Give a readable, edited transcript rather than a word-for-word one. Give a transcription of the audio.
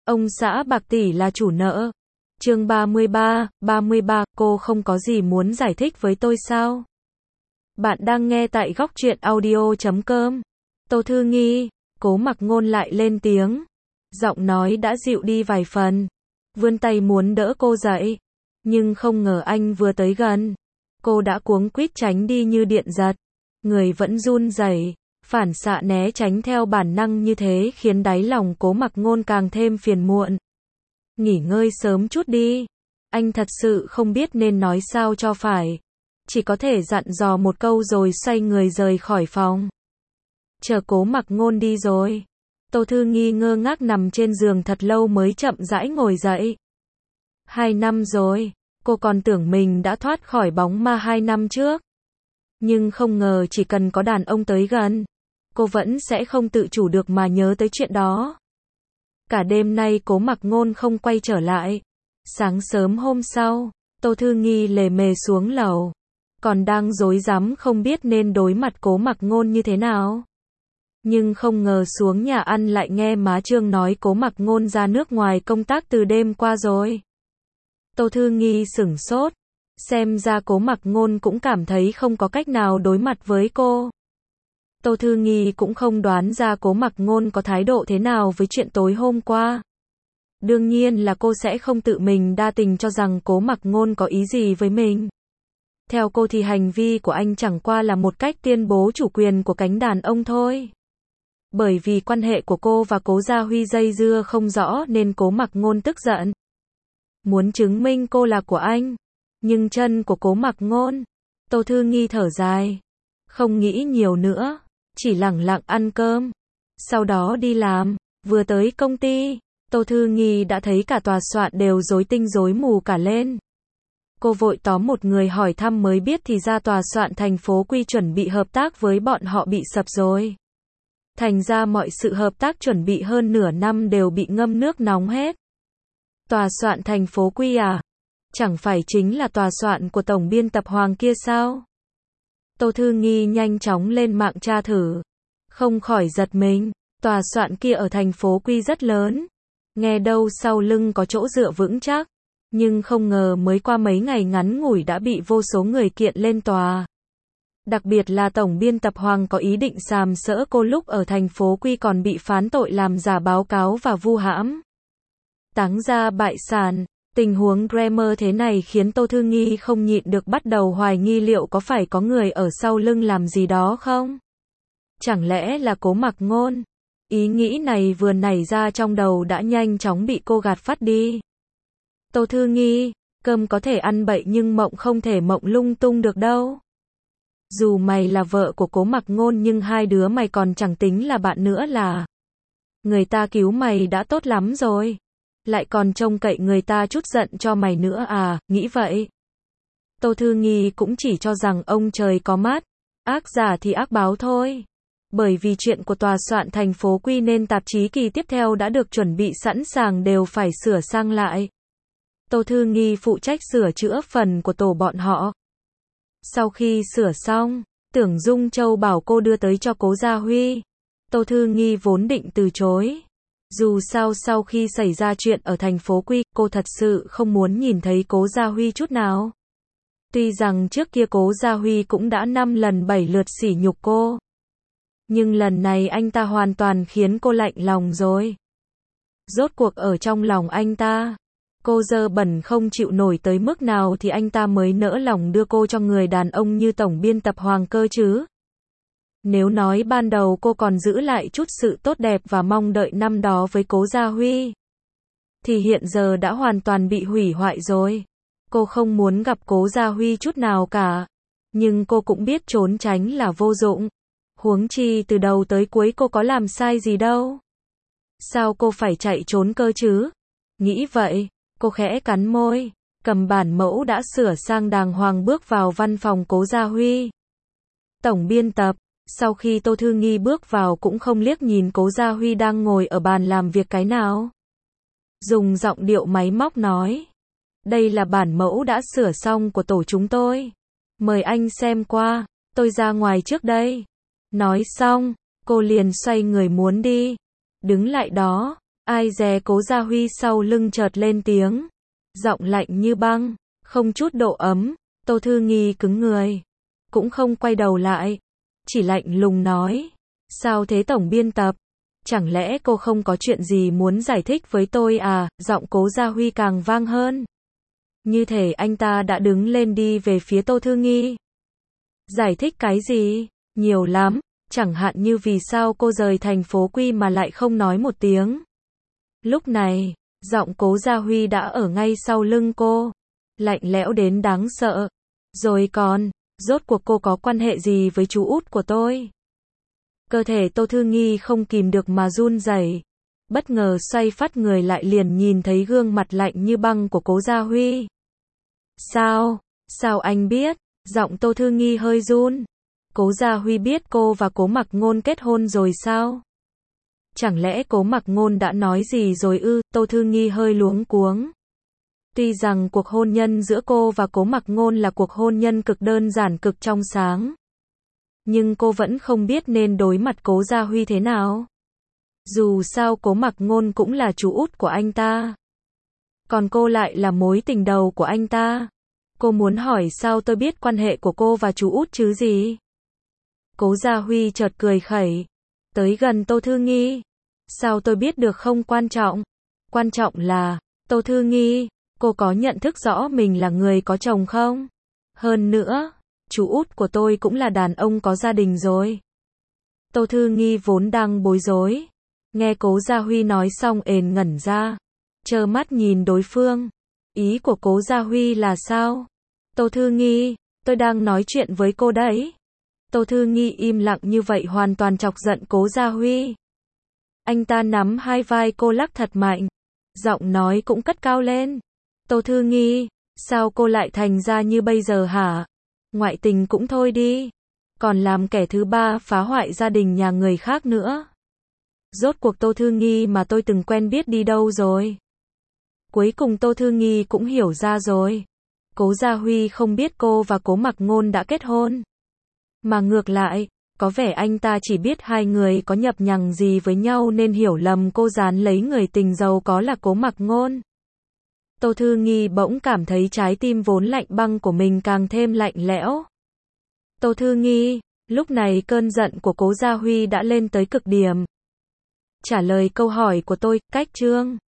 Ông xã Bạc tỷ là chủ nợ. Chương 33, cô không có gì muốn giải thích với tôi sao? Bạn đang nghe tại góc truyện audio.com. Tô Thư Nghi, Cố Mặc Ngôn lại lên tiếng. Giọng nói đã dịu đi vài phần. Vươn tay muốn đỡ cô dậy. Nhưng không ngờ anh vừa tới gần. Cô đã cuống quýt tránh đi như điện giật. Người vẫn run rẩy, phản xạ né tránh theo bản năng như thế khiến đáy lòng Cố Mặc Ngôn càng thêm phiền muộn. Nghỉ ngơi sớm chút đi. Anh thật sự không biết nên nói sao cho phải. Chỉ có thể dặn dò một câu rồi xoay người rời khỏi phòng. Chờ Cố Mặc Ngôn đi rồi. Tô Thư Nghi ngơ ngác nằm trên giường thật lâu mới chậm rãi ngồi dậy. 2 năm rồi, cô còn tưởng mình đã thoát khỏi bóng ma 2 năm trước. Nhưng không ngờ chỉ cần có đàn ông tới gần, cô vẫn sẽ không tự chủ được mà nhớ tới chuyện đó. Cả đêm nay Cố Mặc Ngôn không quay trở lại. Sáng sớm hôm sau, Tô Thư Nghi lề mề xuống lầu. Còn đang rối rắm không biết nên đối mặt Cố Mặc Ngôn như thế nào. Nhưng không ngờ xuống nhà ăn lại nghe má Trương nói Cố Mặc Ngôn ra nước ngoài công tác từ đêm qua rồi. Tô Thư Nghi sửng sốt. Xem ra Cố Mặc Ngôn cũng cảm thấy không có cách nào đối mặt với cô. Tô Thư Nghi cũng không đoán ra Cố Mặc Ngôn có thái độ thế nào với chuyện tối hôm qua. Đương nhiên là cô sẽ không tự mình đa tình cho rằng Cố Mặc Ngôn có ý gì với mình. Theo cô thì hành vi của anh chẳng qua là một cách tuyên bố chủ quyền của cánh đàn ông thôi. Bởi vì quan hệ của cô và Cố Gia Huy dây dưa không rõ nên Cố Mặc Ngôn tức giận. Muốn chứng minh cô là của anh. Nhưng chân của Cố Mặc Ngôn. Tô Thư Nghi thở dài. Không nghĩ nhiều nữa. Chỉ lẳng lặng ăn cơm. Sau đó đi làm. Vừa tới công ty, Tô Thư Nghi đã thấy cả tòa soạn đều rối tinh rối mù cả lên. Cô vội tóm một người hỏi thăm mới biết thì ra tòa soạn thành phố Quy chuẩn bị hợp tác với bọn họ bị sập rồi. Thành ra mọi sự hợp tác chuẩn bị hơn nửa năm đều bị ngâm nước nóng hết. Tòa soạn thành phố Quy à? Chẳng phải chính là tòa soạn của tổng biên tập Hoàng kia sao? Tô Thư Nghi nhanh chóng lên mạng tra thử. Không khỏi giật mình. Tòa soạn kia ở thành phố Quy rất lớn. Nghe đâu sau lưng có chỗ dựa vững chắc. Nhưng không ngờ mới qua mấy ngày ngắn ngủi đã bị vô số người kiện lên tòa. Đặc biệt là tổng biên tập Hoàng có ý định sàm sỡ cô lúc ở thành phố Quy còn bị phán tội làm giả báo cáo và vu hãm. Táng ra bại sản. Tình huống drama thế này khiến Tô Thư Nghi không nhịn được bắt đầu hoài nghi liệu có phải có người ở sau lưng làm gì đó không? Chẳng lẽ là Cố Mặc Ngôn? Ý nghĩ này vừa nảy ra trong đầu đã nhanh chóng bị cô gạt phắt đi. Tô Thư Nghi, cơm có thể ăn bậy nhưng mộng không thể mộng lung tung được đâu. Dù mày là vợ của Cố Mặc Ngôn nhưng hai đứa mày còn chẳng tính là bạn nữa là. Người ta cứu mày đã tốt lắm rồi. Lại còn trông cậy người ta chút giận cho mày nữa à, nghĩ vậy. Tô Thư Nghi cũng chỉ cho rằng ông trời có mắt, ác giả thì ác báo thôi. Bởi vì chuyện của tòa soạn thành phố Quy nên tạp chí kỳ tiếp theo đã được chuẩn bị sẵn sàng đều phải sửa sang lại. Tô Thư Nghi phụ trách sửa chữa phần của tổ bọn họ. Sau khi sửa xong, Tưởng Dung Châu bảo cô đưa tới cho Cố Gia Huy. Tô Thư Nghi vốn định từ chối. Dù sao sau khi xảy ra chuyện ở thành phố Quy, cô thật sự không muốn nhìn thấy Cố Gia Huy chút nào. Tuy rằng trước kia Cố Gia Huy cũng đã 5 lần 7 lượt sỉ nhục cô. Nhưng lần này anh ta hoàn toàn khiến cô lạnh lòng rồi. Rốt cuộc ở trong lòng anh ta, cô dơ bẩn không chịu nổi tới mức nào thì anh ta mới nỡ lòng đưa cô cho người đàn ông như tổng biên tập Hoàng cơ chứ. Nếu nói ban đầu cô còn giữ lại chút sự tốt đẹp và mong đợi năm đó với Cố Gia Huy, thì hiện giờ đã hoàn toàn bị hủy hoại rồi. Cô không muốn gặp Cố Gia Huy chút nào cả. Nhưng cô cũng biết trốn tránh là vô dụng. Huống chi từ đầu tới cuối cô có làm sai gì đâu. Sao cô phải chạy trốn cơ chứ? Nghĩ vậy, cô khẽ cắn môi, cầm bản mẫu đã sửa sang đàng hoàng bước vào văn phòng Cố Gia Huy. Tổng biên tập, sau khi Tô Thư Nghi bước vào cũng không liếc nhìn Cố Gia Huy đang ngồi ở bàn làm việc cái nào. Dùng giọng điệu máy móc nói. Đây là bản mẫu đã sửa xong của tổ chúng tôi. Mời anh xem qua, tôi ra ngoài trước đây. Nói xong, cô liền xoay người muốn đi. Đứng lại đó, Ai dè Cố Gia Huy sau lưng chợt lên tiếng. Giọng lạnh như băng, không chút độ ấm. Tô Thư Nghi cứng người. Cũng không quay đầu lại. Chỉ lạnh lùng nói. Sao thế tổng biên tập? Chẳng lẽ cô không có chuyện gì muốn giải thích với tôi à? Giọng Cố Gia Huy càng vang hơn. Như thể anh ta đã đứng lên đi về phía Tô Thư Nghi. Giải thích cái gì? Nhiều lắm. Chẳng hạn như vì sao cô rời thành phố Quy mà lại không nói một tiếng. Lúc này, giọng Cố Gia Huy đã ở ngay sau lưng cô. Lạnh lẽo đến đáng sợ. Rồi còn, rốt cuộc cô có quan hệ gì với chú út của tôi? Cơ thể Tô Thư Nghi không kìm được mà run rẩy. Bất ngờ xoay phát người lại liền nhìn thấy gương mặt lạnh như băng của Cố Gia Huy. Sao anh biết? Giọng Tô Thư Nghi hơi run. Cố Gia Huy biết cô và Cố Mặc Ngôn kết hôn rồi sao? Chẳng lẽ Cố Mặc Ngôn đã nói gì rồi ư? Tô Thư Nghi hơi luống cuống. Tuy rằng cuộc hôn nhân giữa cô và Cố Mặc Ngôn là cuộc hôn nhân cực đơn giản cực trong sáng. Nhưng cô vẫn không biết nên đối mặt Cố Gia Huy thế nào. Dù sao Cố Mặc Ngôn cũng là chú út của anh ta. Còn cô lại là mối tình đầu của anh ta. Cô muốn hỏi sao tôi biết quan hệ của cô và chú út chứ gì? Cố Gia Huy chợt cười khẩy. Tới gần Tô Thư Nghi. Sao tôi biết được không quan trọng? Quan trọng là, Tô Thư Nghi, cô có nhận thức rõ mình là người có chồng không? Hơn nữa, chú út của tôi cũng là đàn ông có gia đình rồi. Tô Thư Nghi vốn đang bối rối. Nghe Cố Gia Huy nói xong ền ngẩn ra. Trơ mắt nhìn đối phương. Ý của Cố Gia Huy là sao? Tô Thư Nghi, tôi đang nói chuyện với cô đấy. Tô Thư Nghi im lặng như vậy hoàn toàn chọc giận Cố Gia Huy. Anh ta nắm hai vai cô lắc thật mạnh. Giọng nói cũng cất cao lên. Tô Thư Nghi, sao cô lại thành ra như bây giờ hả? Ngoại tình cũng thôi đi. Còn làm kẻ thứ ba phá hoại gia đình nhà người khác nữa. Rốt cuộc Tô Thư Nghi mà tôi từng quen biết đi đâu rồi? Cuối cùng Tô Thư Nghi cũng hiểu ra rồi. Cố Gia Huy không biết cô và Cố Mặc Ngôn đã kết hôn. Mà ngược lại, có vẻ anh ta chỉ biết hai người có nhập nhằng gì với nhau nên hiểu lầm cô dán lấy người tình giàu có là Cố Mặc Ngôn. Tô Thư Nghi bỗng cảm thấy trái tim vốn lạnh băng của mình càng thêm lạnh lẽo. Tô Thư Nghi, lúc này cơn giận của Cố Gia Huy đã lên tới cực điểm. Trả lời câu hỏi của tôi, cách chương